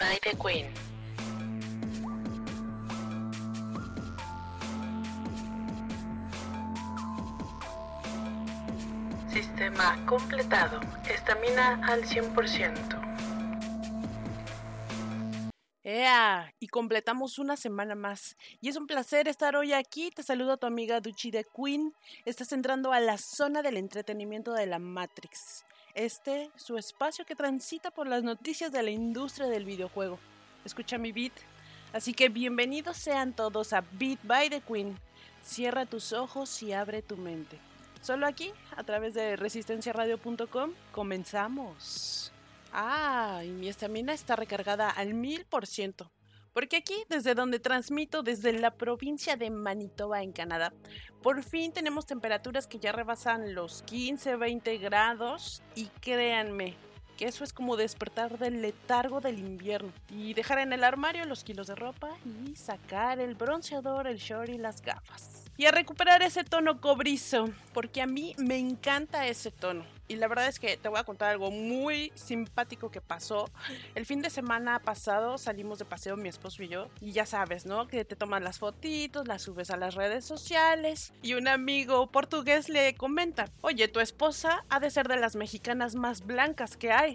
by the Queen. Sistema completado. Estamina al 100%. Y completamos una semana más. Y es un placer estar hoy aquí. Te saludo a tu amiga Duchi de Queen. Estás entrando a la zona del entretenimiento de la Matrix. Su espacio que transita por las noticias de la industria del videojuego. Escucha mi beat. Así que bienvenidos sean todos a Beat by the Queen. Cierra tus ojos y abre tu mente. Solo aquí, a través de resistenciaradio.com, comenzamos. Y mi estamina está recargada al 1000%. Porque aquí, desde donde transmito, desde la provincia de Manitoba, en Canadá, por fin tenemos temperaturas que ya rebasan los 15-20 grados. Y créanme, que eso es como despertar del letargo del invierno. Y dejar en el armario los kilos de ropa y sacar el bronceador, el short y las gafas. Y a recuperar ese tono cobrizo, porque a mí me encanta ese tono. Y la verdad es que te voy a contar algo muy simpático que pasó. El fin de semana pasado salimos de paseo mi esposo y yo. Y ya sabes, ¿no? Que te toman las fotitos, las subes a las redes sociales. Y un amigo portugués le comenta: oye, tu esposa ha de ser de las mexicanas más blancas que hay.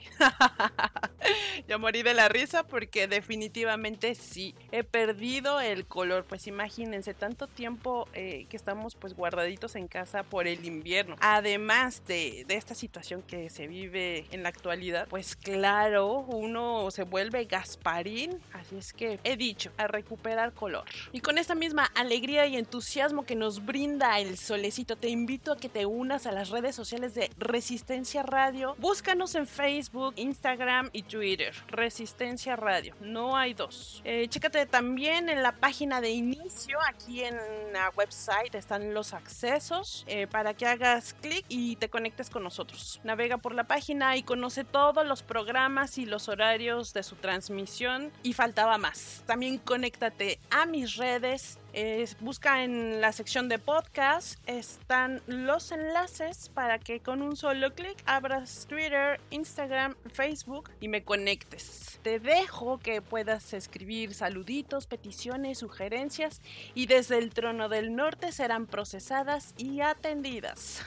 Yo morí de la risa porque definitivamente sí, he perdido el color. Pues imagínense, tanto tiempo que estamos pues guardaditos en casa por el invierno. Además de esta situación que se vive en la actualidad, pues claro, uno se vuelve Gasparín. Así es que he dicho, a recuperar color. Y con esta misma alegría y entusiasmo que nos brinda el solecito, te invito a que te unas a las redes sociales de Resistencia Radio. Búscanos en Facebook, Instagram y Twitter. Resistencia Radio, no hay dos. Chécate también en la página de inicio. Aquí en la website están los accesos para que hagas clic y te conectes con nosotros. Navega por la página y conoce todos los programas y los horarios de su transmisión. Y faltaba más. También conéctate a mis redes. Busca en la sección de podcast. Están los enlaces para que con un solo clic abras Twitter, Instagram, Facebook y me conectes. Te dejo que puedas escribir saluditos, peticiones, sugerencias y desde el trono del norte serán procesadas y atendidas.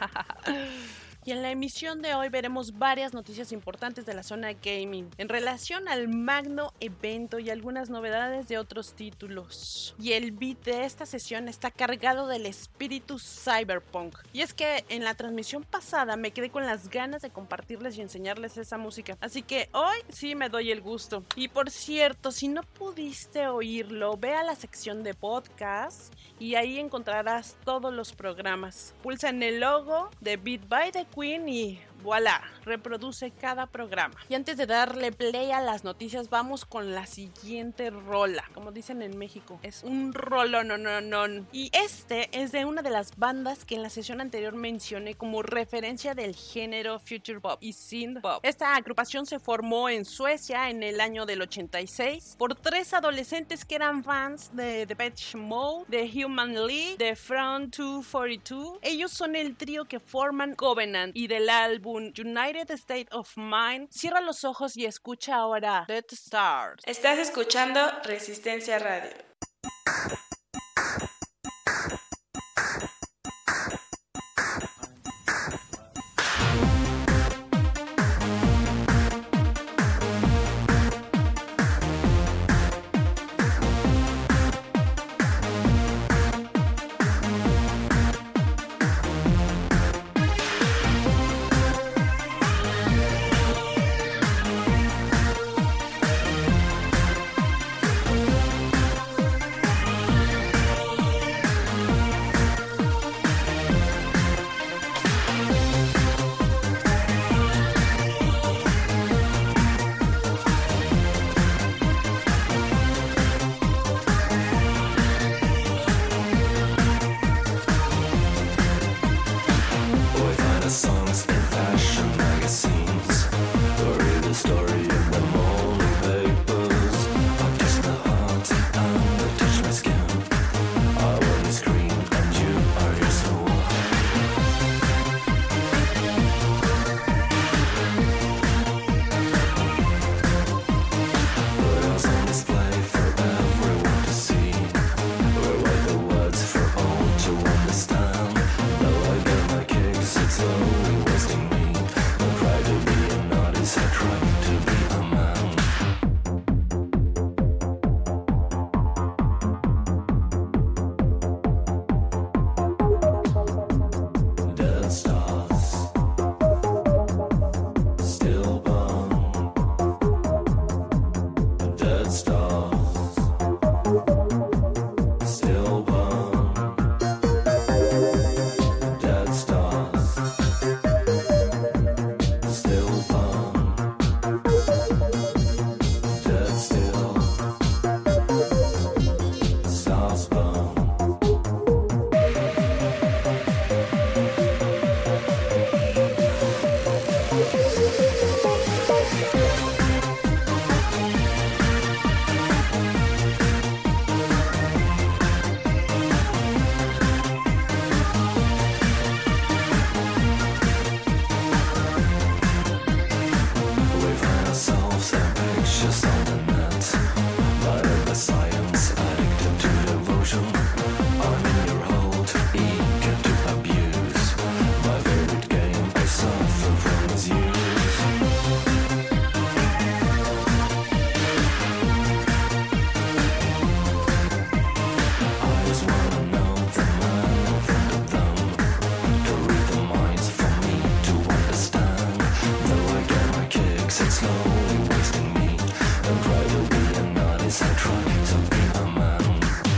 Y en la emisión de hoy veremos varias noticias importantes de la zona gaming en relación al magno evento y algunas novedades de otros títulos. Y el beat de esta sesión está cargado del espíritu cyberpunk. Y es que en la transmisión pasada me quedé con las ganas de compartirles y enseñarles esa música. Así que hoy sí me doy el gusto. Y por cierto, si no pudiste oírlo, ve a la sección de podcast y ahí encontrarás todos los programas. Pulsa en el logo de Beat by the Queen y voilà, reproduce cada programa. Y antes de darle play a las noticias, vamos con la siguiente rola. Como dicen en México, es un rolón. Y este es de una de las bandas que en la sesión anterior mencioné como referencia del género future pop y synth pop. Esta agrupación se formó en Suecia en el año del 86 por 3 adolescentes que eran fans de Depeche Mode, de Human League, de Front 242. Ellos son el trío que forman Covenant y del álbum United State of Mind. Cierra los ojos y escucha ahora Death Stars. Estás escuchando Resistencia Radio. slowly wasting me. The pride of being artist, I tried to be a man. Dead stars still burn. Dead stars still burn. Dead stars still burn. Dead still stars burn. We find ourselves ambitious on the net, blinded by science, addicted to devotion. I'm in your hold, eager to abuse. My favorite game, I suffer from its use. I just wanna know the man in front of them, to read the minds for me to understand. Though I get my kicks, it's slowly wasting me. And try to be an artist, I try to be a man.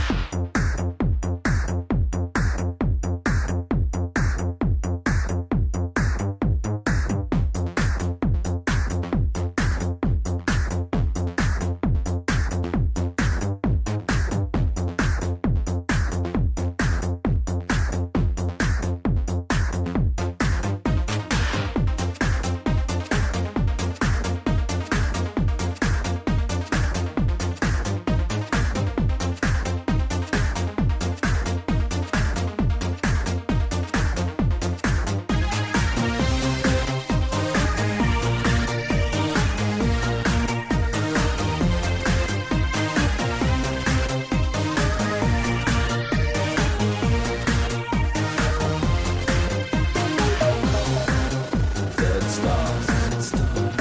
Dead stars still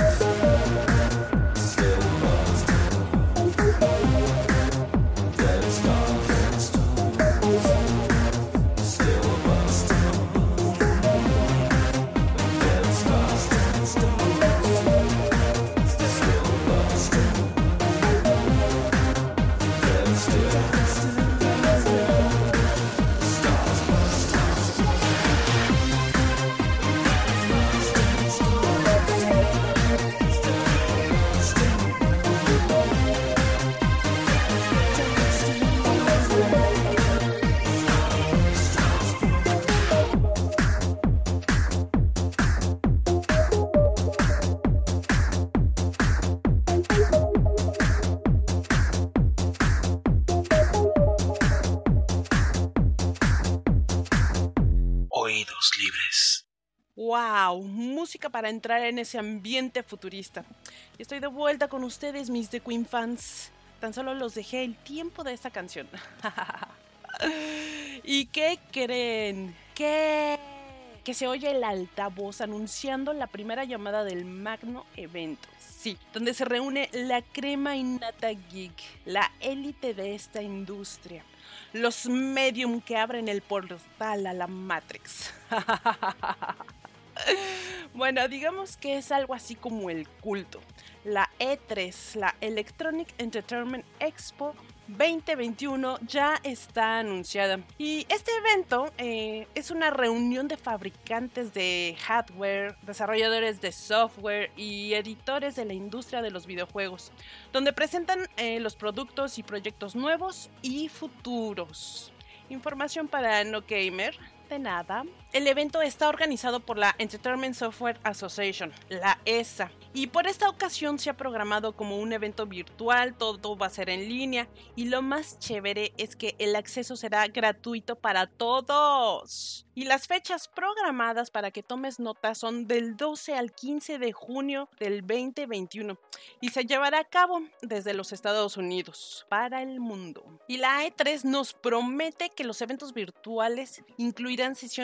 burn. Dead stars still burn. Dead stars still burn. Dead still stars burn. Oídos libres. ¡Wow! Música para entrar en ese ambiente futurista. Y estoy de vuelta con ustedes, mis The Queen fans. Tan solo los dejé el tiempo de esta canción. ¿Y qué creen? ¿Qué? Que se oye el altavoz anunciando la primera llamada del magno evento. Sí, donde se reúne la crema innata geek, la élite de esta industria. Los medium que abren el portal a la Matrix. Bueno, digamos que es algo así como el culto. La E3, la Electronic Entertainment Expo 2021 ya está anunciada. Y este evento es una reunión de fabricantes de hardware, desarrolladores de software y editores de la industria de los videojuegos, donde presentan los productos y proyectos nuevos y futuros. Información para no gamer. De nada. El evento está organizado por la Entertainment Software Association, la ESA, y por esta ocasión se ha programado como un evento virtual, todo va a ser en línea, y lo más chévere es que el acceso será gratuito para todos. Y las fechas programadas para que tomes nota son del 12 al 15 de junio del 2021 y se llevará a cabo desde los Estados Unidos para el mundo. Y la E3 nos promete que los eventos virtuales incluirán sesiones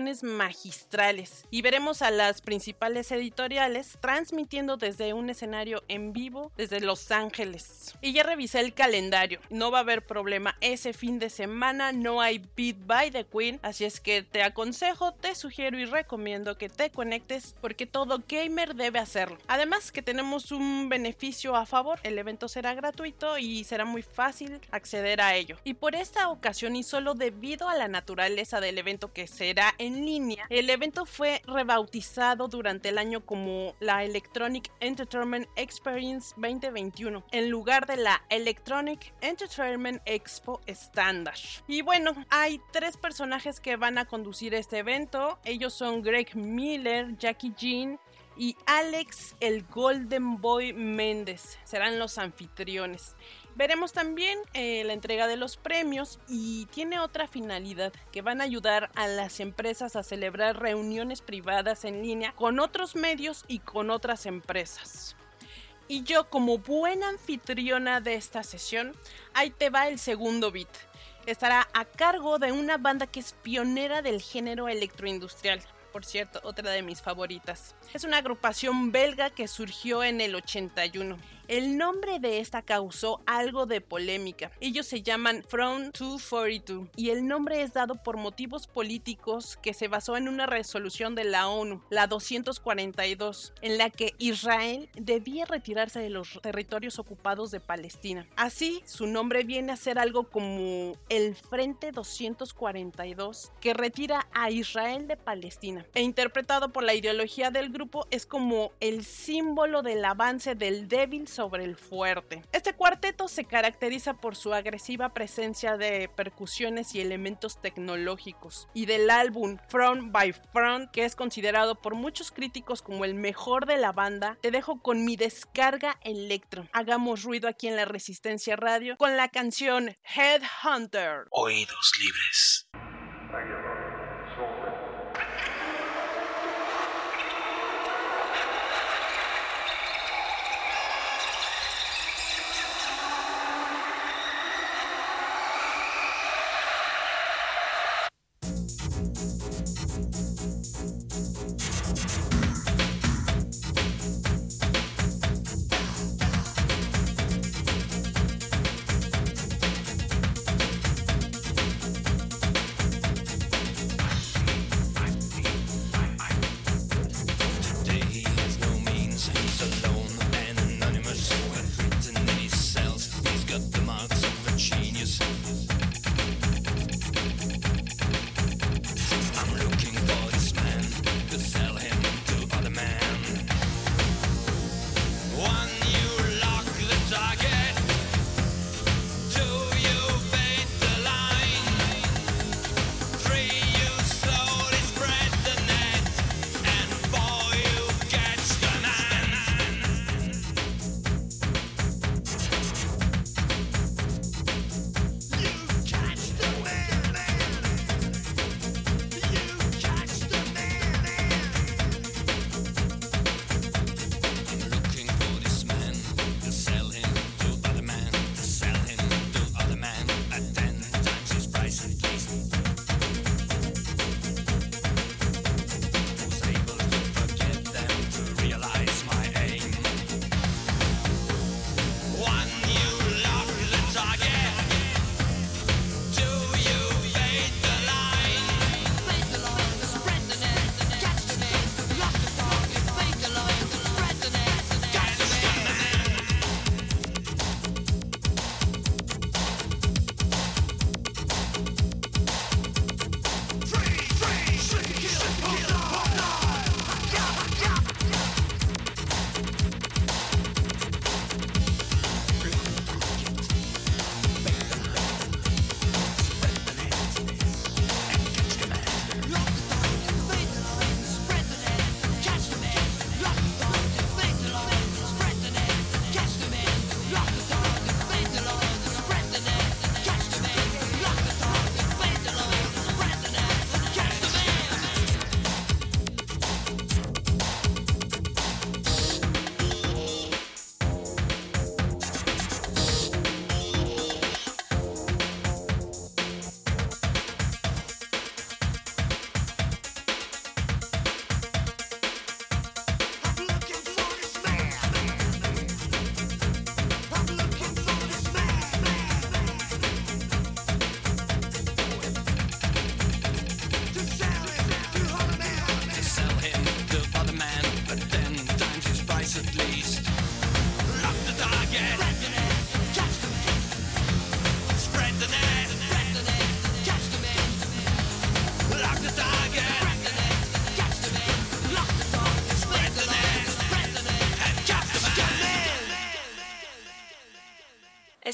magistrales y veremos a las principales editoriales transmitiendo desde un escenario en vivo desde Los Ángeles. Y ya revisé el calendario, no va a haber problema ese fin de semana, no hay Beat by the Queen, así es que te aconsejo, te sugiero y recomiendo que te conectes porque todo gamer debe hacerlo. Además que tenemos un beneficio a favor, el evento será gratuito y será muy fácil acceder a ello. Y por esta ocasión y solo debido a la naturaleza del evento que será en línea, el evento fue rebautizado durante el año como la Electronic Entertainment Experience 2021 en lugar de la Electronic Entertainment Expo estándar. Y bueno, hay 3 personajes que van a conducir este evento, ellos son Greg Miller, Jackie Jean y Alex el Golden Boy Méndez, serán los anfitriones. Veremos también la entrega de los premios y tiene otra finalidad, que van a ayudar a las empresas a celebrar reuniones privadas en línea con otros medios y con otras empresas. Y yo, como buena anfitriona de esta sesión, ahí te va el segundo beat. Estará a cargo de una banda que es pionera del género electroindustrial. Por cierto, otra de mis favoritas. Es una agrupación belga que surgió en el 81. El nombre de esta causó algo de polémica. Ellos se llaman Front 242 y el nombre es dado por motivos políticos que se basó en una resolución de la ONU, la 242, en la que Israel debía retirarse de los territorios ocupados de Palestina. Así, su nombre viene a ser algo como el Frente 242 que retira a Israel de Palestina. E interpretado por la ideología del grupo es como el símbolo del avance del débil sobre el fuerte. Este cuarteto se caracteriza por su agresiva presencia de percusiones y elementos tecnológicos, y del álbum Front by Front, que es considerado por muchos críticos como el mejor de la banda, te dejo con mi descarga electro. Hagamos ruido aquí en la Resistencia Radio con la canción Headhunter. Oídos libres.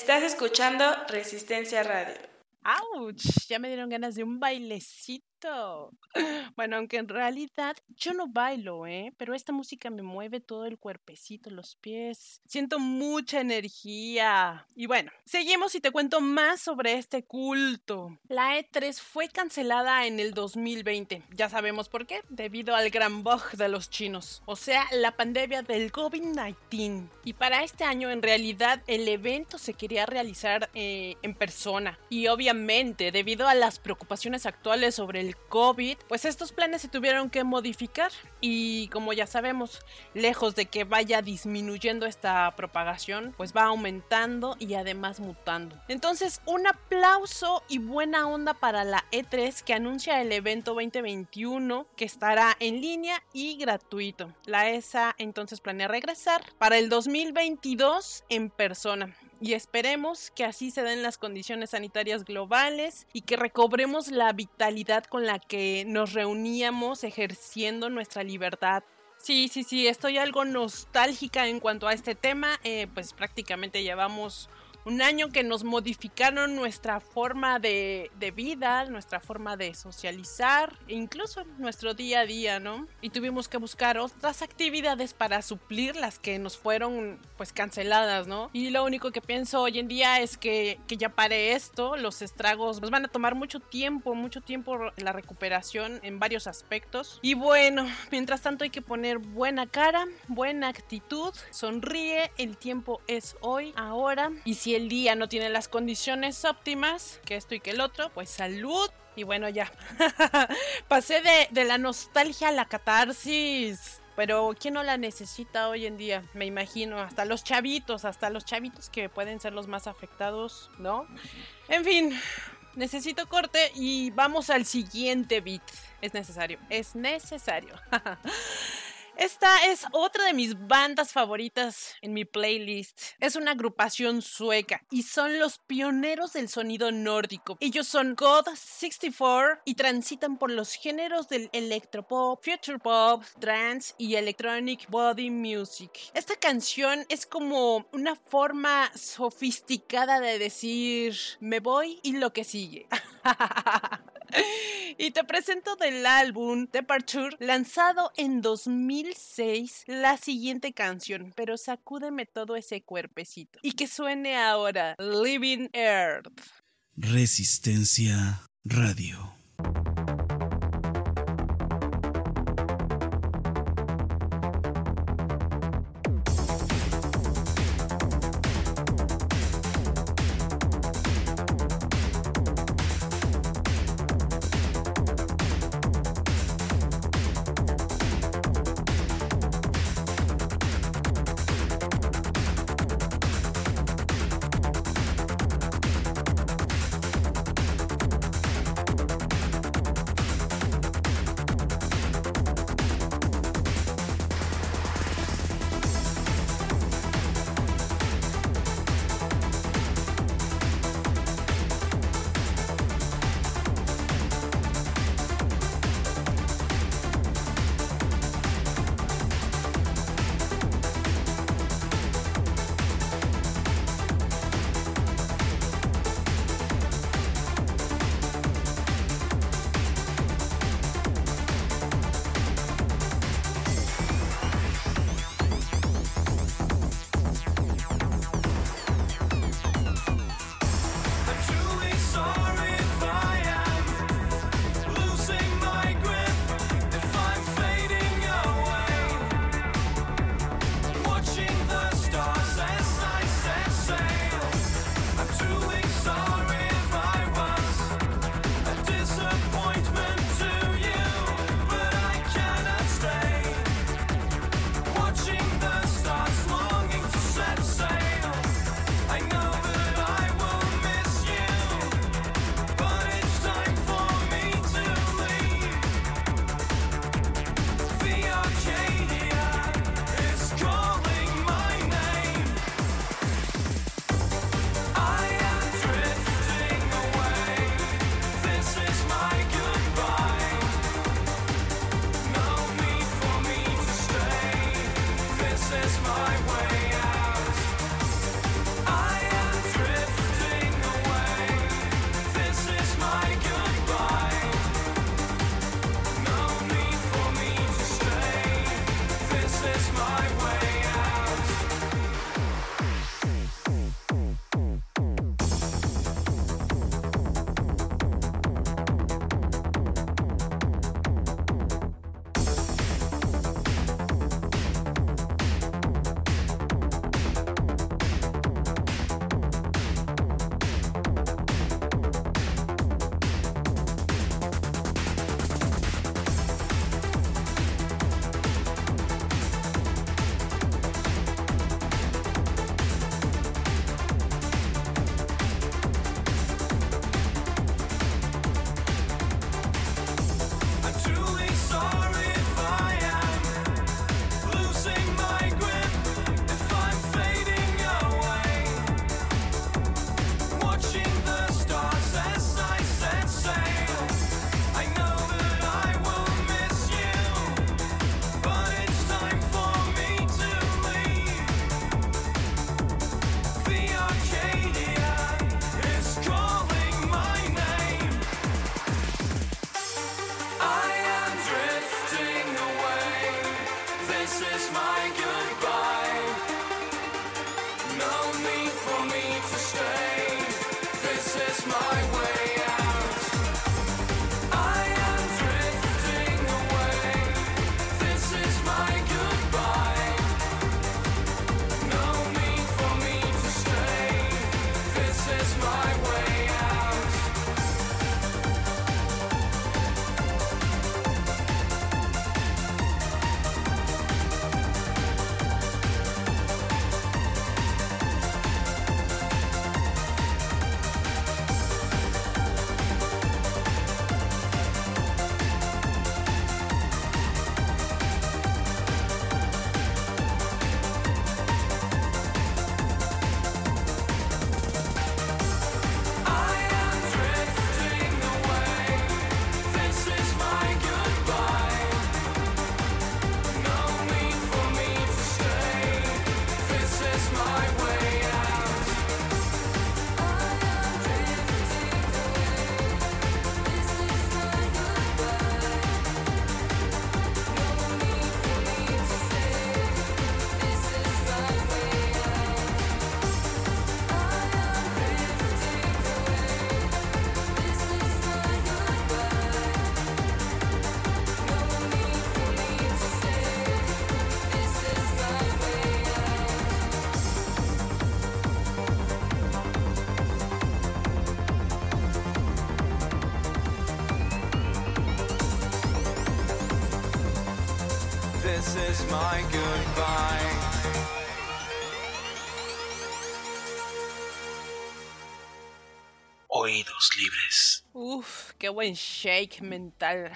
Estás escuchando Resistencia Radio. ¡Auch! Ya me dieron ganas de un bailecito. Bueno, aunque en realidad yo no bailo, pero esta música me mueve todo el cuerpecito, los pies. Siento mucha energía. Y bueno, seguimos y te cuento más sobre este culto. La E3 fue cancelada en el 2020. Ya sabemos por qué, debido al gran bug de los chinos. O sea, la pandemia del COVID-19. Y para este año, en realidad, el evento se quería realizar en persona. Y obviamente, debido a las preocupaciones actuales sobre el COVID, pues estos planes se tuvieron que modificar y como ya sabemos, lejos de que vaya disminuyendo esta propagación, pues va aumentando y además mutando. Entonces, un aplauso y buena onda para la E3 que anuncia el evento 2021 que estará en línea y gratuito. La ESA entonces planea regresar para el 2022 en persona. Y esperemos que así se den las condiciones sanitarias globales y que recobremos la vitalidad con la que nos reuníamos ejerciendo nuestra libertad. Sí, estoy algo nostálgica en cuanto a este tema, pues prácticamente llevamos un año que nos modificaron nuestra forma de vida, nuestra forma de socializar e incluso nuestro día a día, ¿no? Y tuvimos que buscar otras actividades para suplir las que nos fueron pues canceladas, ¿no? Y lo único que pienso hoy en día es que ya pare esto, los estragos nos van a tomar mucho tiempo la recuperación en varios aspectos. Y bueno, mientras tanto hay que poner buena cara, buena actitud, sonríe, el tiempo es hoy, ahora, y si el día no tiene las condiciones óptimas, que esto y que el otro, pues salud. Y bueno, ya pasé de la nostalgia a la catarsis. Pero ¿quién no la necesita hoy en día? Me imagino, hasta los chavitos que pueden ser los más afectados, ¿no? En fin, necesito corte y vamos al siguiente beat. Es necesario. Esta es otra de mis bandas favoritas en mi playlist. Es una agrupación sueca y son los pioneros del sonido nórdico. Ellos son God 64 y transitan por los géneros del electropop, future pop, trance y electronic body music. Esta canción es como una forma sofisticada de decir me voy y lo que sigue. Y te presento del álbum Departure, lanzado en 2006, la siguiente canción, pero sacúdeme todo ese cuerpecito. Y que suene ahora, Living Earth. Resistencia Radio. This is my goodbye. No need for me to stay. This is my way out. I am drifting away. This is my goodbye. No need for me to stay. This is my way out. This is my goodbye. Oídos libres. Uf, qué buen shake mental.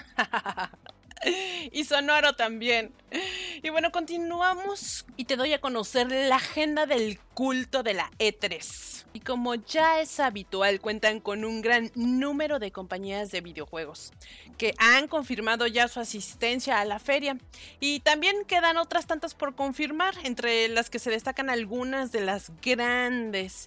Y sonoro también. Y bueno, continuamos y te doy a conocer la agenda del culto de la E3. Y como ya es habitual, cuentan con un gran número de compañías de videojuegos que han confirmado ya su asistencia a la feria. Y también quedan otras tantas por confirmar, entre las que se destacan algunas de las grandes.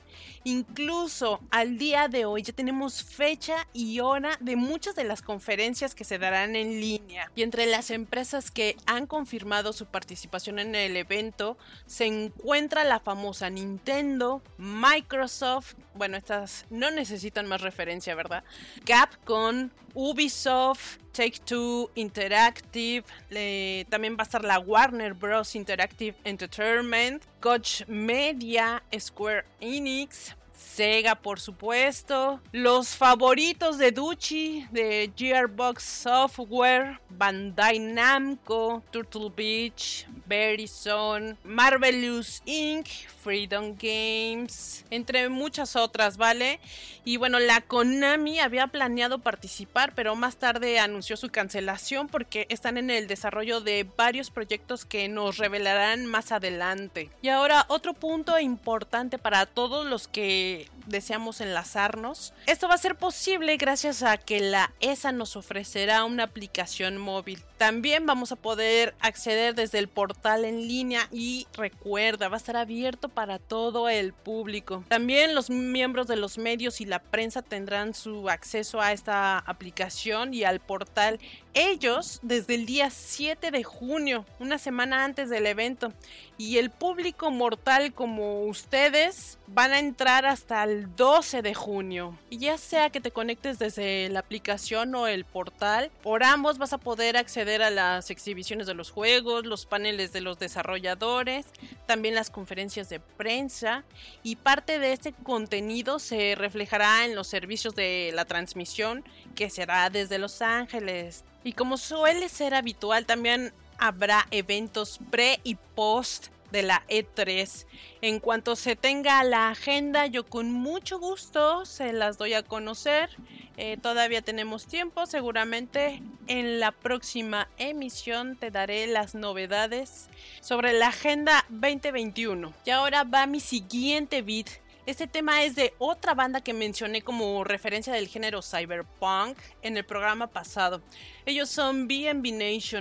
Incluso al día de hoy ya tenemos fecha y hora de muchas de las conferencias que se darán en línea. Y entre las empresas que han confirmado su participación en el evento se encuentra la famosa Nintendo, Microsoft, bueno, estas no necesitan más referencia, ¿verdad? Capcom, Ubisoft, Take-Two Interactive, también va a estar la Warner Bros. Interactive Entertainment, Koch Media, Square Enix, Sega, por supuesto, los favoritos de Duchi, de Gearbox Software, Bandai Namco, Turtle Beach, Verizon, Marvelous Inc., Freedom Games, entre muchas otras, ¿vale? Y bueno, la Konami había planeado participar, pero más tarde anunció su cancelación porque están en el desarrollo de varios proyectos que nos revelarán más adelante. Y ahora otro punto importante para todos los que deseamos enlazarnos. Esto va a ser posible gracias a que la ESA nos ofrecerá una aplicación móvil. También vamos a poder acceder desde el portal en línea y recuerda, va a estar abierto para todo el público. También los miembros de los medios y la prensa tendrán su acceso a esta aplicación y al portal. Ellos desde el día 7 de junio, una semana antes del evento. Y el público mortal como ustedes van a entrar hasta el 12 de junio. Y ya sea que te conectes desde la aplicación o el portal, por ambos vas a poder acceder a las exhibiciones de los juegos, los paneles de los desarrolladores, también las conferencias de prensa, y parte de este contenido se reflejará en los servicios de la transmisión que será desde Los Ángeles. Y como suele ser habitual, también habrá eventos pre y post de la E3. En cuanto se tenga la agenda, yo con mucho gusto se las doy a conocer. Todavía tenemos tiempo, seguramente en la próxima emisión te daré las novedades sobre la agenda 2021. Y ahora va mi siguiente beat. Este tema es de otra banda que mencioné como referencia del género cyberpunk en el programa pasado. Ellos son B&B Nation.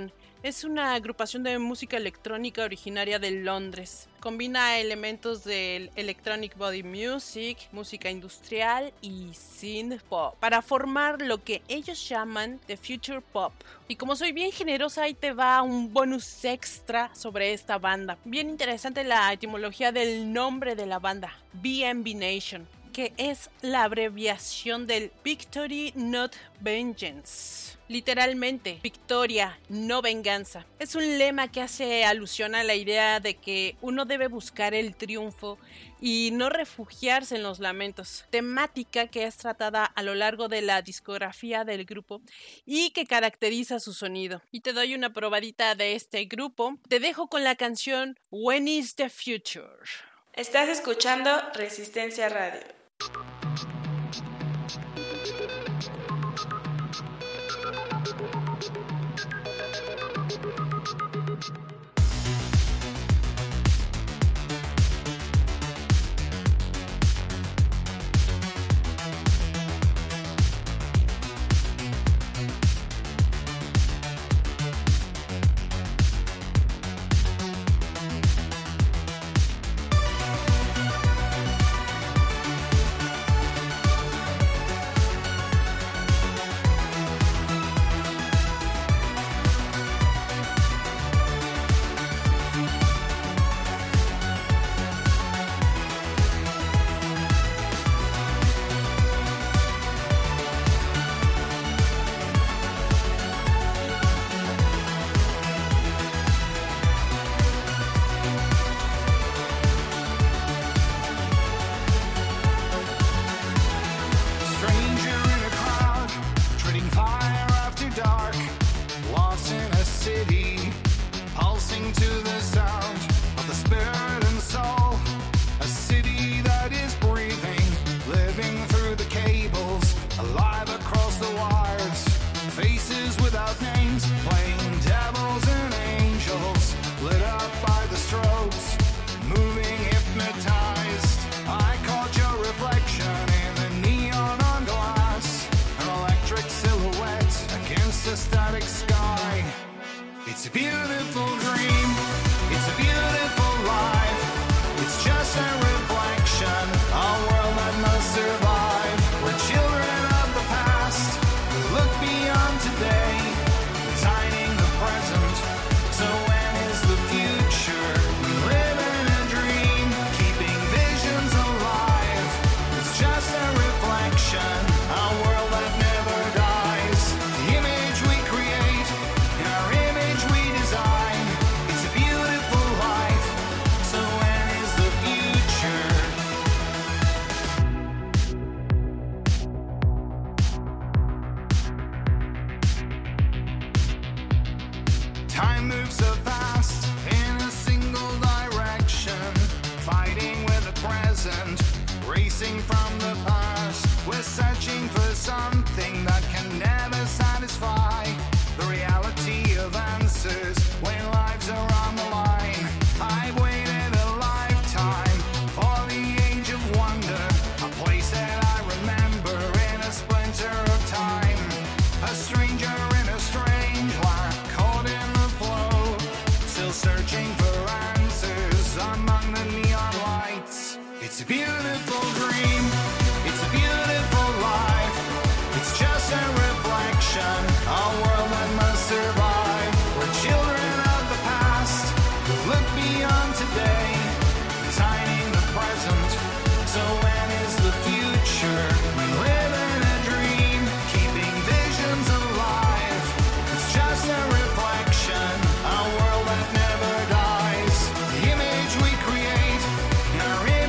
Es una agrupación de música electrónica originaria de Londres. Combina elementos del electronic body music, música industrial y synth pop para formar lo que ellos llaman the future pop. Y como soy bien generosa, ahí te va un bonus extra sobre esta banda. Bien interesante la etimología del nombre de la banda, BNB Nation, que es la abreviación del Victory Not Vengeance. Literalmente, victoria, no venganza. Es un lema que hace alusión a la idea de que uno debe buscar el triunfo y no refugiarse en los lamentos. Temática que es tratada a lo largo de la discografía del grupo y que caracteriza su sonido. Y te doy una probadita de este grupo. Te dejo con la canción When is the Future. Estás escuchando Resistencia Radio.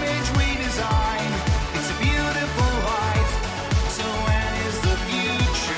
It's a beautiful life. So when is the future?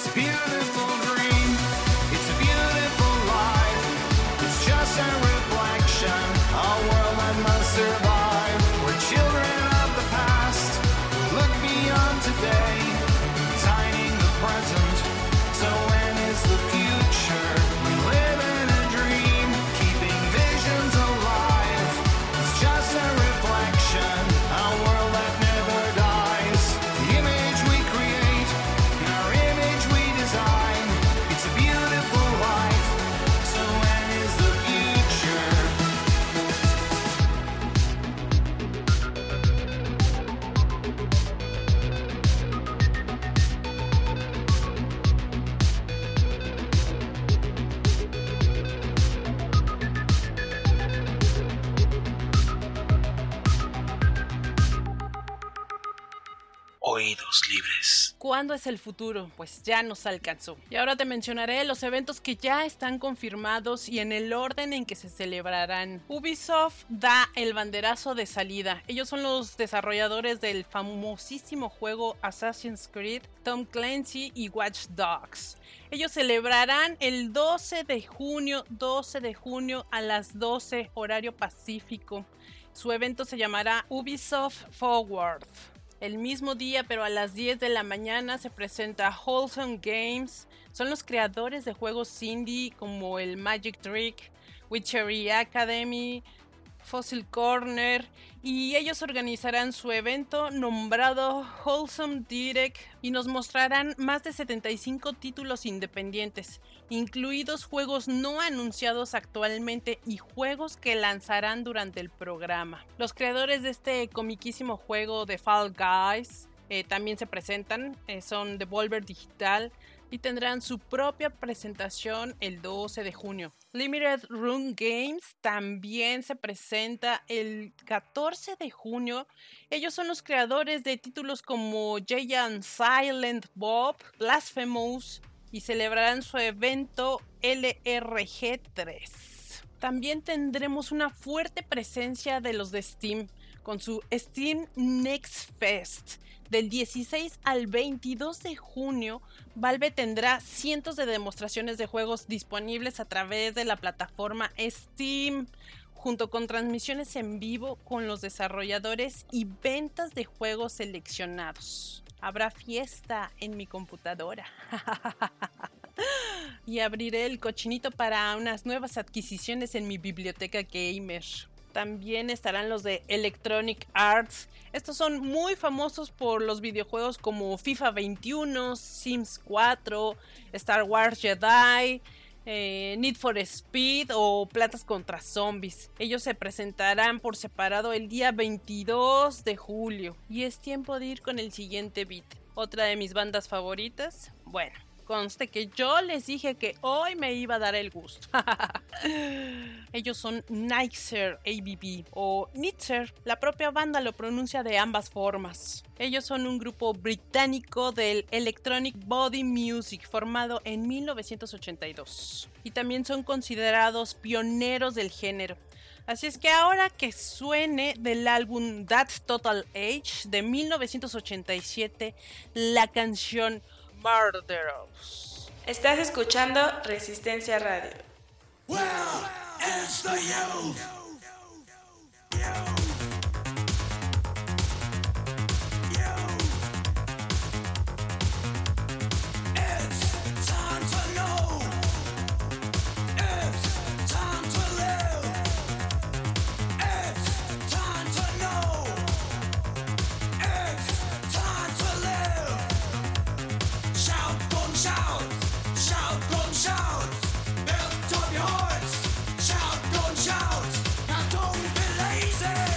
It's a beautiful dream. It's a beautiful life. It's just a reflection, a world that must survive. We're children of the past, look beyond today, designing the present. So when is the future? We live in a dream, keeping visions alive. It's just a reflection, a world that never dies. The image we create, in our image we design. It's a beautiful life. So when is the future? Oídos libres. ¿Cuándo es el futuro? Pues ya nos alcanzó. Y ahora te mencionaré los eventos que ya están confirmados y en el orden en que se celebrarán. Ubisoft da el banderazo de salida. Ellos son los desarrolladores del famosísimo juego Assassin's Creed, Tom Clancy y Watch Dogs. Ellos celebrarán el 12 de junio a las 12 horario pacífico. Su evento se llamará Ubisoft Forward. El mismo día, pero a las 10 de la mañana, se presenta Wholesome Games. Son los creadores de juegos indie como el Magic Trick, Witchery Academy, Fossil Corner, y ellos organizarán su evento nombrado Wholesome Direct y nos mostrarán más de 75 títulos independientes, incluidos juegos no anunciados actualmente y juegos que lanzarán durante el programa. Los creadores de este comiquísimo juego de Fall Guys también se presentan, son Devolver Digital y tendrán su propia presentación el 12 de junio. Limited Run Games también se presenta el 14 de junio. Ellos son los creadores de títulos como Giant Silent Bob, Blasphemous y celebrarán su evento LRG3. También tendremos una fuerte presencia de los de Steam con su Steam Next Fest. Del 16 al 22 de junio, Valve tendrá cientos de demostraciones de juegos disponibles a través de la plataforma Steam, junto con transmisiones en vivo con los desarrolladores y ventas de juegos seleccionados. Habrá fiesta en mi computadora. Y abriré el cochinito para unas nuevas adquisiciones en mi biblioteca gamer. También estarán los de Electronic Arts. Estos son muy famosos por los videojuegos como FIFA 21, Sims 4, Star Wars Jedi, Need for Speed o Plantas contra Zombies. Ellos se presentarán por separado el día 22 de julio. Y es tiempo de ir con el siguiente beat. Otra de mis bandas favoritas. Bueno, conste que yo les dije que hoy me iba a dar el gusto. Ellos son Nitzer ABB o Nitzer. La propia banda lo pronuncia de ambas formas. Ellos son un grupo británico del Electronic Body Music formado en 1982. Y también son considerados pioneros del género. Así es que ahora que suene del álbum That Total Age de 1987 la canción Murderous. Estás escuchando Resistencia Radio. Well, it's the youth. It's time to know. It's time to live. It's time to know. It's time to live. Shout, gun, shout. Shout, gun, shout. Lift up your hearts. Shout, gun, shout. Now don't be lazy.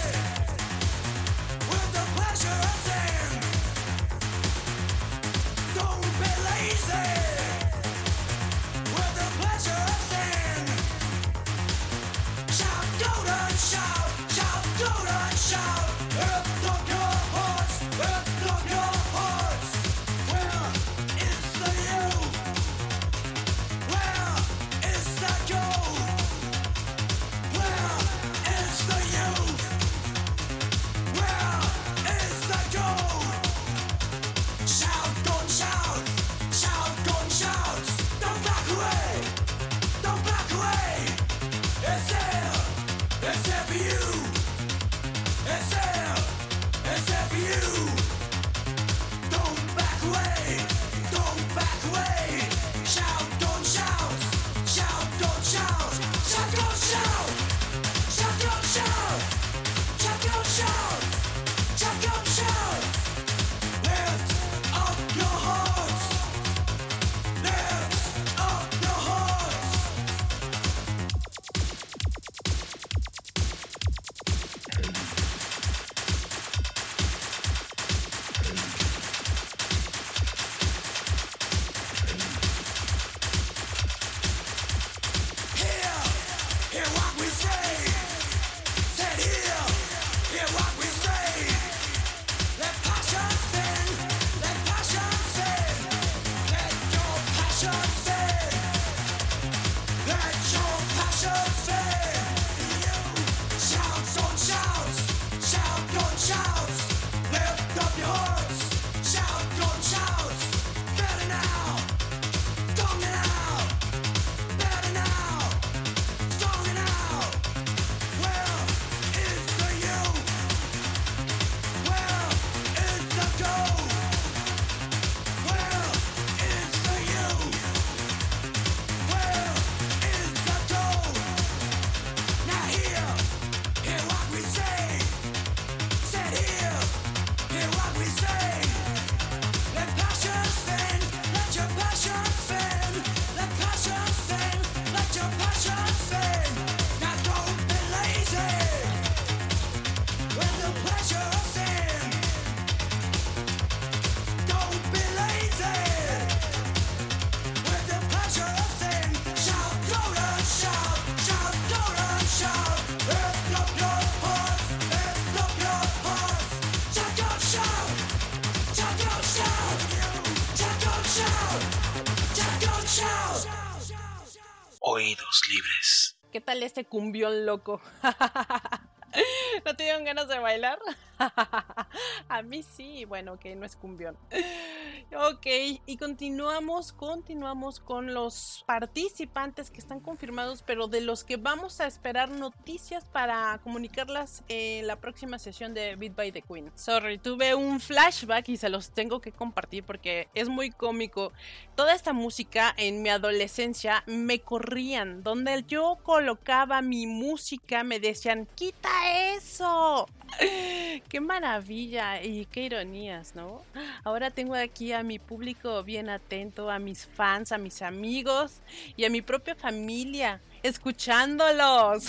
Oídos libres. ¿Qué tal este cumbión loco? ¿No te dieron ganas de bailar? A mí sí, bueno, que no es cumbión. Ok, y continuamos con los participantes que están confirmados, pero de los que vamos a esperar noticias para comunicarlas en la próxima sesión de Beat by the Queen. Sorry, tuve un flashback y se los tengo que compartir porque es muy cómico. Toda esta música en mi adolescencia me corrían. Donde yo colocaba mi música me decían, ¡quita eso! ¡Qué maravilla! Y qué ironías, ¿no? Ahora tengo aquí a mi público bien atento, a mis fans, a mis amigos y a mi propia familia, escuchándolos.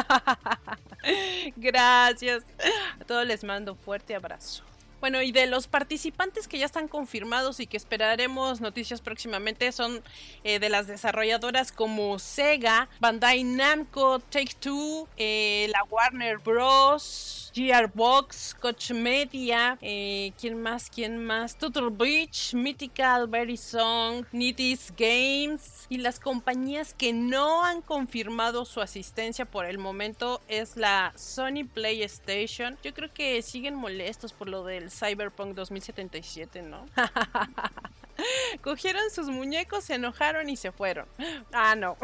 Gracias. A todos les mando un fuerte abrazo. Bueno, y de los participantes que ya están confirmados y que esperaremos noticias próximamente son de las desarrolladoras como Sega, Bandai Namco, Take-Two, la Warner Bros., Gearbox, Koch Media, ¿quién más? Turtle Beach, Mythical, Verisong, NetEase Games, y las compañías que no han confirmado su asistencia por el momento es la Sony PlayStation. Yo creo que siguen molestos por lo del Cyberpunk 2077, ¿no? Cogieron sus muñecos, se enojaron y se fueron. Ah, no.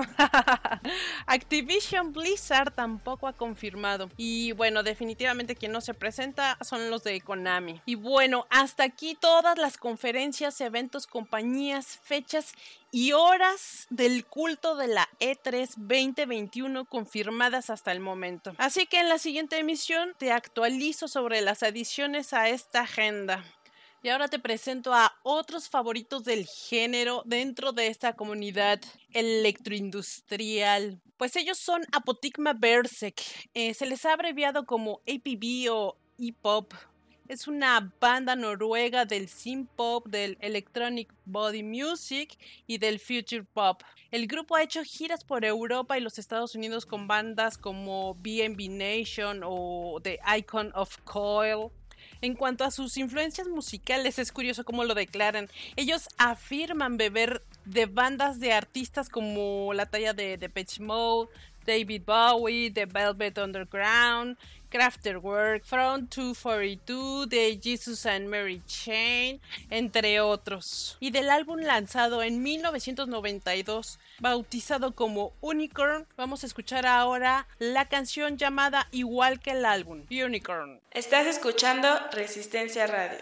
Activision Blizzard tampoco ha confirmado. Y bueno, definitivamente quien no se presenta son los de Konami. Y bueno, hasta aquí todas las conferencias, eventos, compañías, fechas y horas del culto de la E3 2021 confirmadas hasta el momento. Así que en la siguiente emisión te actualizo sobre las adiciones a esta agenda. Y ahora te presento a otros favoritos del género dentro de esta comunidad electroindustrial. Pues ellos son Apotigma Berserk. Se les ha abreviado como APB o E-Pop. Es una banda noruega del synth-pop, del electronic body music y del future pop. El grupo ha hecho giras por Europa y los Estados Unidos con bandas como B&B Nation o The Icon of Coil. En cuanto a sus influencias musicales, es curioso cómo lo declaran. Ellos afirman beber de bandas de artistas como la talla de Depeche Mode, David Bowie, The Velvet Underground, Kraftwerk, Front 242, de Jesus and Mary Chain, entre otros. Y del álbum lanzado en 1992, bautizado como Unicorn, vamos a escuchar ahora la canción llamada igual que el álbum, Unicorn. Estás escuchando Resistencia Radio.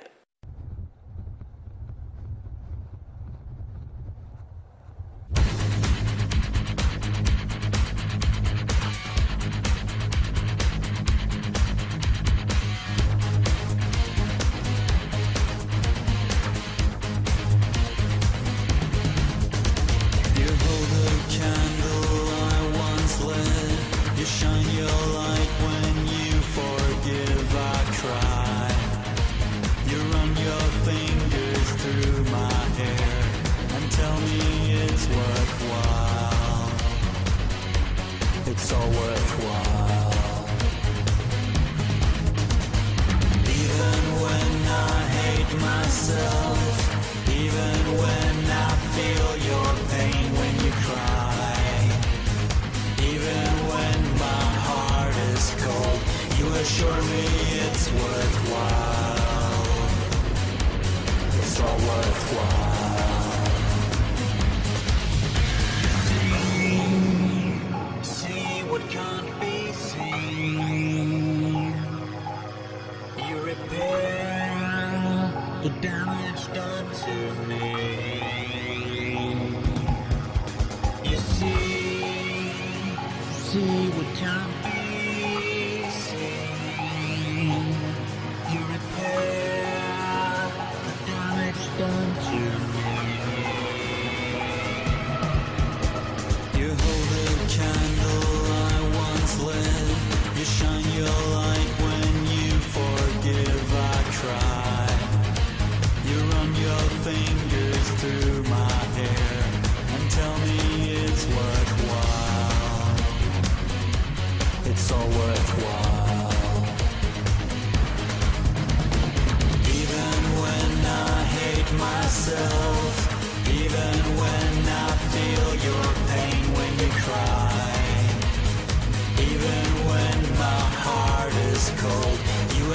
Shine your light when you forgive, I cry. You're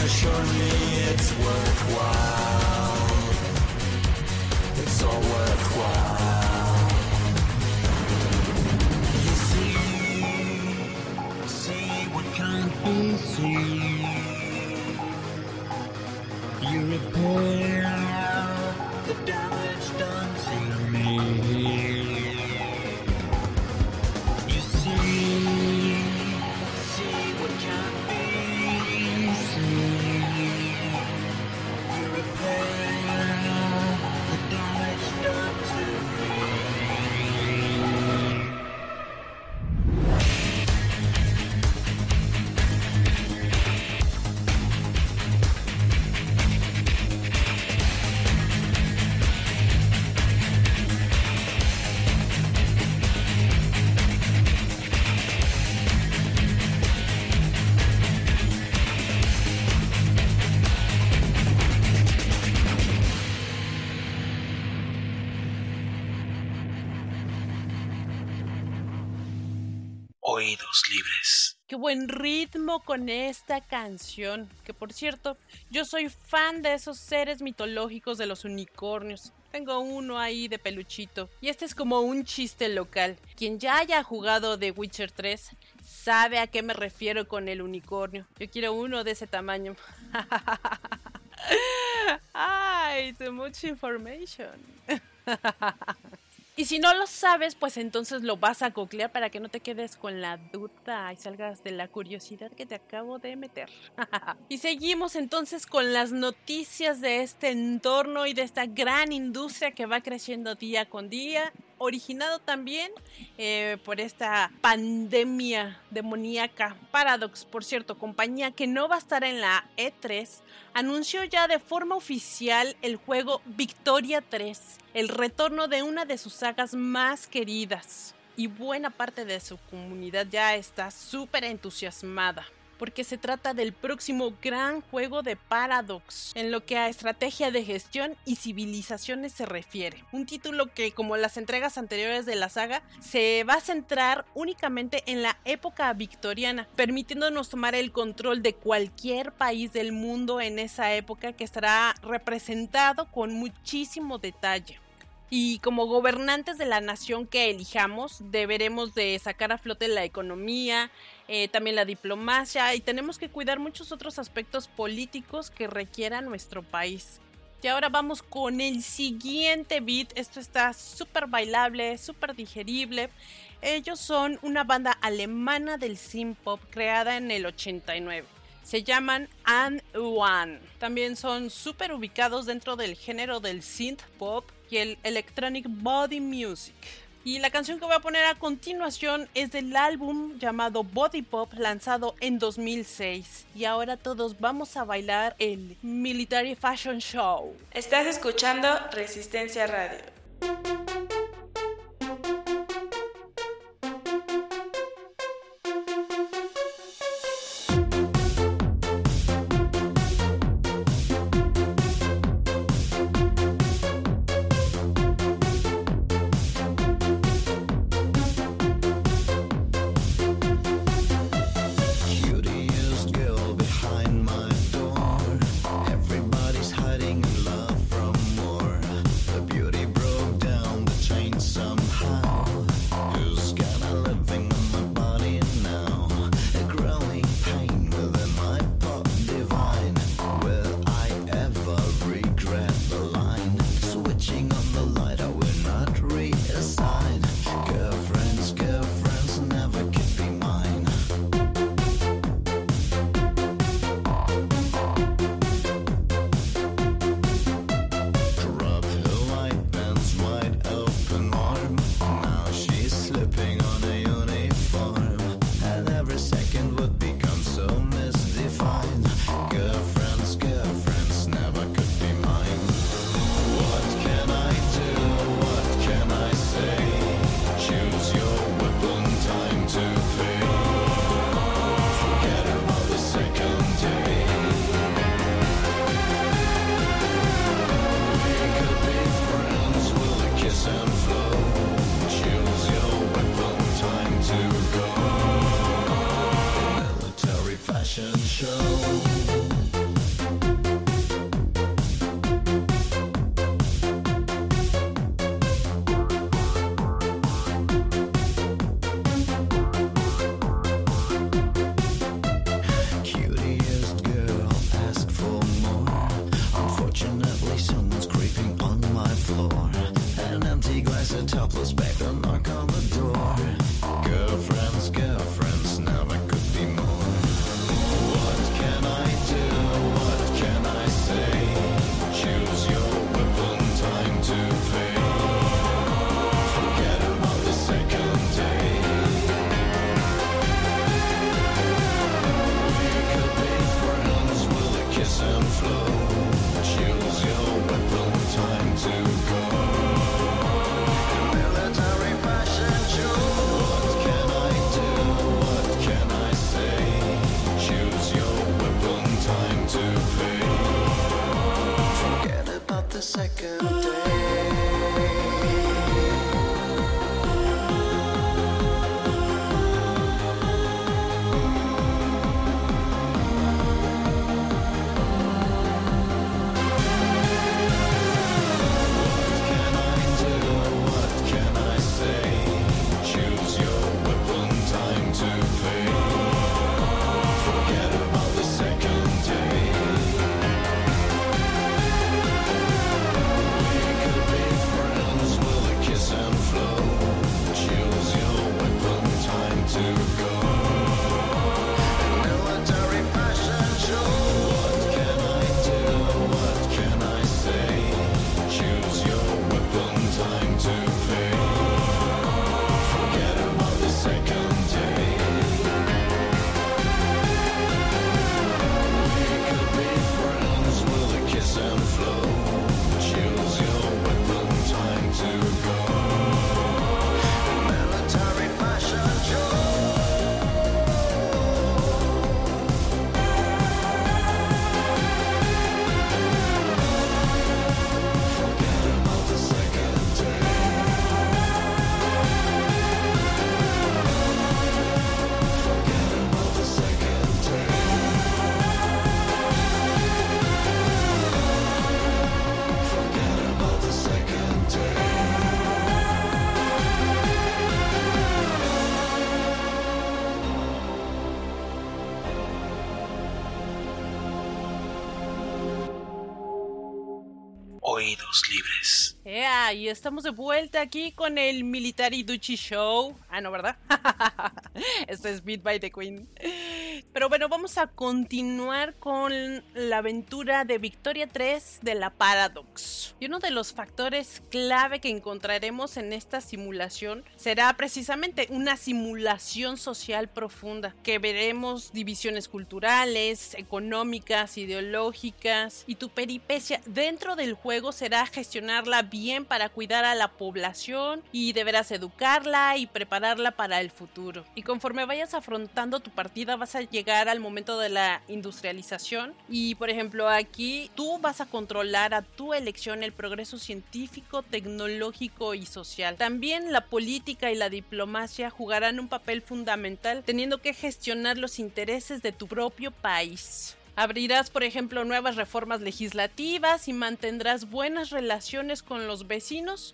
assure me it's worthwhile. It's all worthwhile. You see what can't be seen. You repair the damage done to me. You see what can't be seen. You repair the damage done to me. Oídos libres. Qué buen ritmo con esta canción. Que por cierto, yo soy fan de esos seres mitológicos de los unicornios. Tengo uno ahí de peluchito. Y este es como un chiste local. Quien ya haya jugado The Witcher 3 sabe a qué me refiero con el unicornio. Yo quiero uno de ese tamaño. Ay, too much information. Y si no lo sabes, pues entonces lo vas a googlear para que no te quedes con la duda y salgas de la curiosidad que te acabo de meter. Y seguimos entonces con las noticias de este entorno y de esta gran industria que va creciendo día con día, originado también por esta pandemia demoníaca. Paradox, por cierto, compañía que no va a estar en la E3, anunció ya de forma oficial el juego Victoria 3, el retorno de una de sus sagas más queridas. Y buena parte de su comunidad ya está súper entusiasmada, porque se trata del próximo gran juego de Paradox en lo que a estrategia de gestión y civilizaciones se refiere. Un título que, como las entregas anteriores de la saga, se va a centrar únicamente en la época victoriana, permitiéndonos tomar el control de cualquier país del mundo en esa época, que estará representado con muchísimo detalle. Y como gobernantes de la nación que elijamos, deberemos de sacar a flote la economía, también la diplomacia, y tenemos que cuidar muchos otros aspectos políticos que requiera nuestro país. Y ahora vamos con el siguiente beat. Esto está súper bailable, súper digerible. Ellos son una banda alemana del synth-pop creada en el 89. Se llaman And One. También son súper ubicados dentro del género del synth-pop y el electronic body music. Y la canción que voy a poner a continuación es del álbum llamado Body Pop, lanzado en 2006. Y ahora todos vamos a bailar el Military Fashion Show. Estás escuchando Resistencia Radio. Cutest girl behind my door. Everybody's hiding in love from more. The beauty broke down the it helpless, babe, and knock on the door. Girlfriends, girlfriends, never could be more. What can I do? What can I say? Choose your weapon, time to play. Forget about the second day. We could be friends with a kiss and flow. Choose your weapon, time to go. Military passion show. What can I do? What can I say? Choose your weapon, time to play. Forget about the second day. Oídos libres. Y estamos de vuelta aquí con el Military Duchy Show. Ah, no, ¿verdad? Esto es Beat by the Queen. Pero bueno, vamos a continuar con la aventura de Victoria 3 de la Paradox. Y uno de los factores clave que encontraremos en esta simulación será precisamente una simulación social profunda, que veremos divisiones culturales, económicas, ideológicas, y tu peripecia dentro del juego será gestionarla bien para cuidar a la población, y deberás educarla y prepararla para el futuro. Y conforme vayas afrontando tu partida vas a llegar al momento de la industrialización, y por ejemplo aquí tú vas a controlar a tu elección el progreso científico, tecnológico y social. También la política y la diplomacia jugarán un papel fundamental, teniendo que gestionar los intereses de tu propio país. Abrirás, por ejemplo, nuevas reformas legislativas y mantendrás buenas relaciones con los vecinos,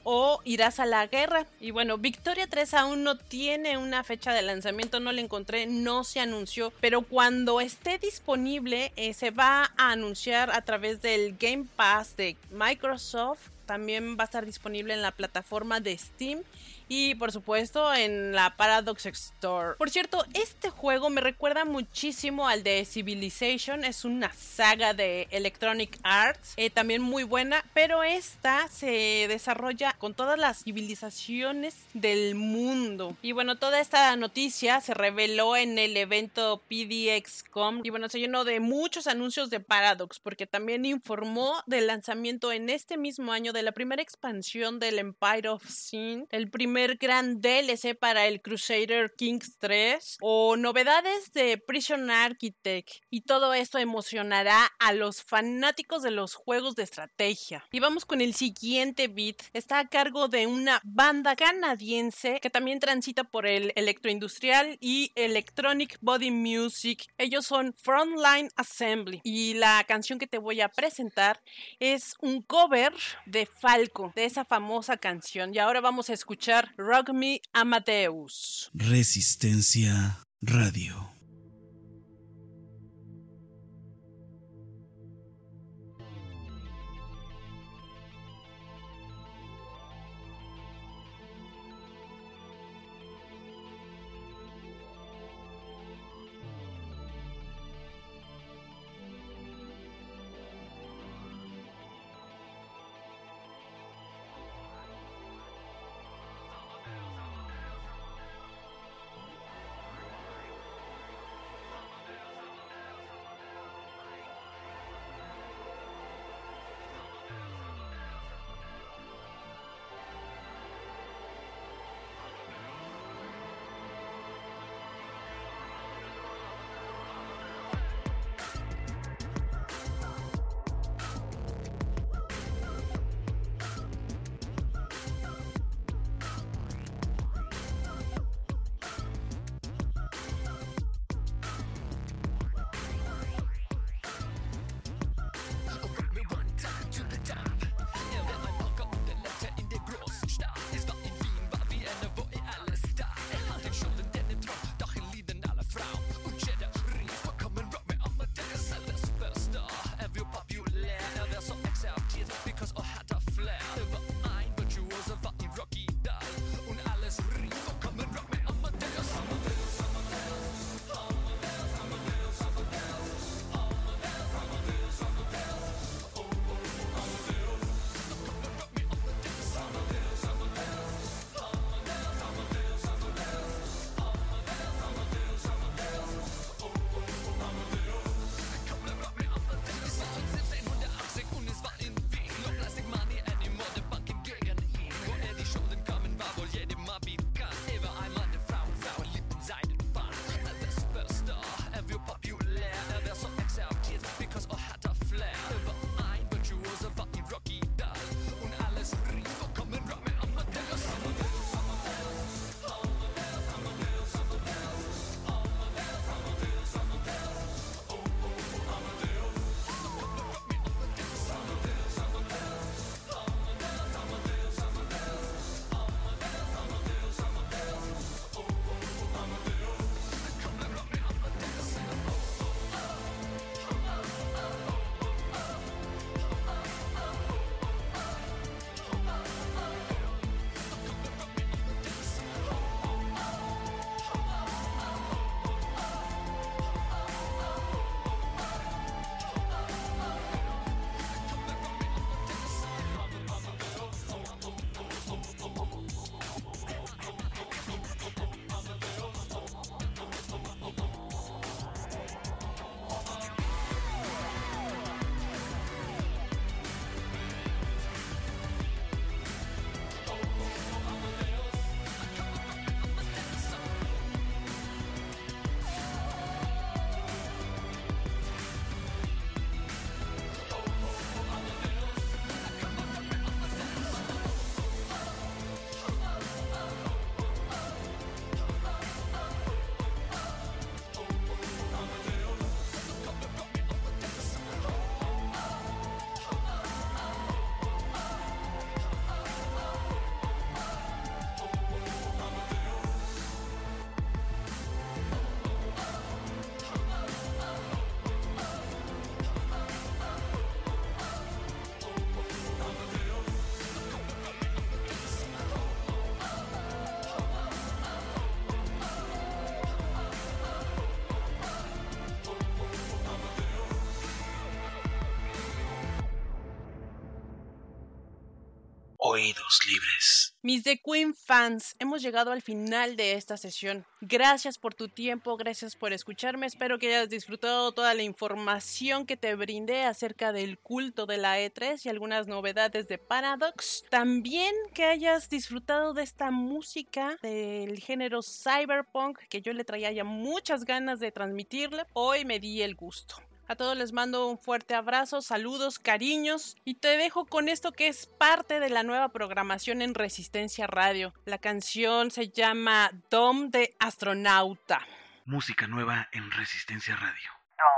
o irás a la guerra. Y bueno, Victoria 3 aún no tiene una fecha de lanzamiento, no la encontré, no se anunció, pero cuando esté disponible se va a anunciar a través del Game Pass de Microsoft. También va a estar disponible en la plataforma de Steam y por supuesto en la Paradox Store. Por cierto, este juego me recuerda muchísimo al de Civilization. Es una saga de Electronic Arts, también muy buena, pero esta se desarrolla con todas las civilizaciones del mundo. Y bueno, toda esta noticia se reveló en el evento PDXCOM y bueno, se llenó de muchos anuncios de Paradox, porque también informó del lanzamiento en este mismo año de la primera expansión del Empire of Sin, el primer gran DLC para el Crusader Kings 3 o novedades de Prison Architect, y todo esto emocionará a los fanáticos de los juegos de estrategia. Y vamos con el siguiente beat. Está a cargo de una banda canadiense que también transita por el electroindustrial y electronic body music. Ellos son Frontline Assembly y la canción que te voy a presentar es un cover de Falco, de esa famosa canción. Y ahora vamos a escuchar Rock Me Amadeus. Resistencia Radio. Oídos libres. Mis The Queen fans, hemos llegado al final de esta sesión. Gracias por tu tiempo, gracias por escucharme. Espero que hayas disfrutado toda la información que te brindé acerca del culto de la E3 y algunas novedades de Paradox. También que hayas disfrutado de esta música del género cyberpunk que yo le traía ya muchas ganas de transmitirle. Hoy me di el gusto. A todos les mando un fuerte abrazo, saludos, cariños y te dejo con esto que es parte de la nueva programación en Resistencia Radio. La canción se llama Dom de Astronauta. Música nueva en Resistencia Radio.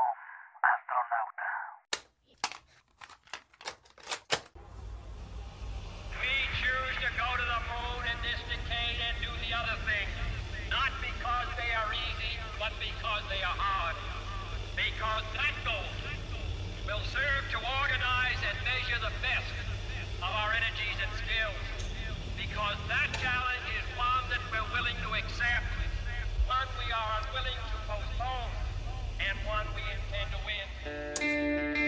We choose to go to the moon in this decade and do the other thing, not because they are easy, but because they are hard. Because that goal will serve to organize and measure the best of our energies and skills. Because that challenge is one that we're willing to accept, one we are unwilling to postpone, and one we intend to win.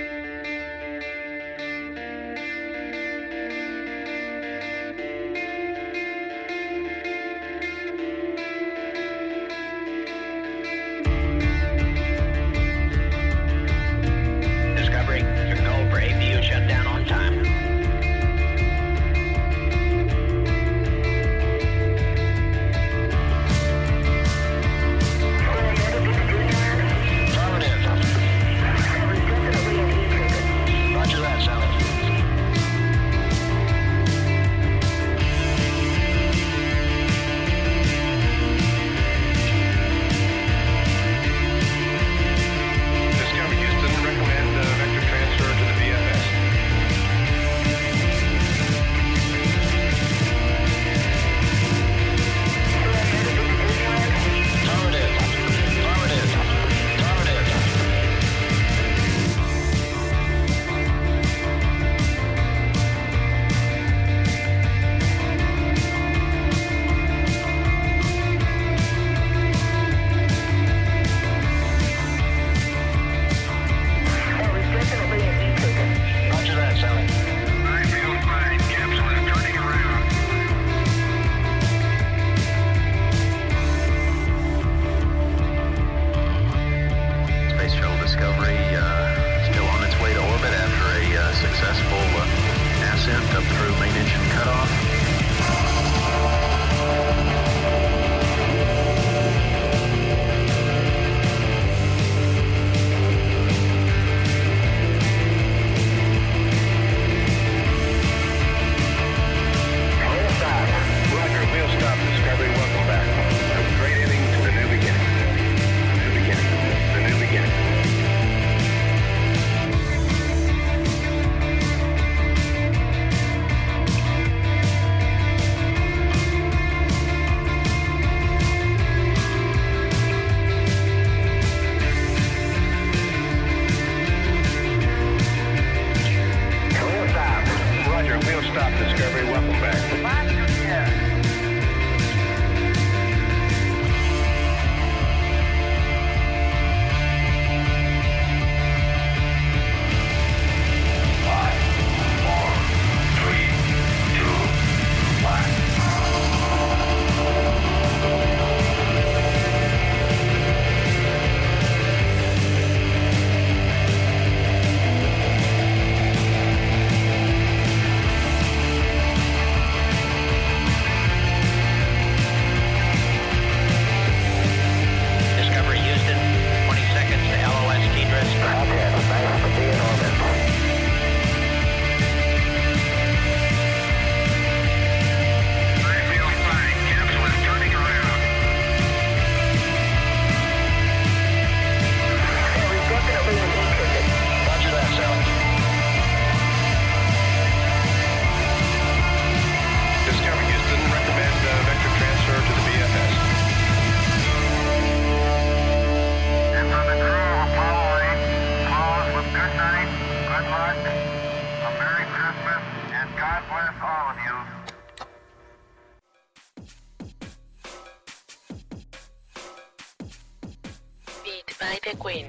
by the Queen.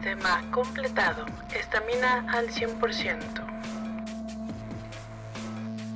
Sistema completado. Estamina al 100%.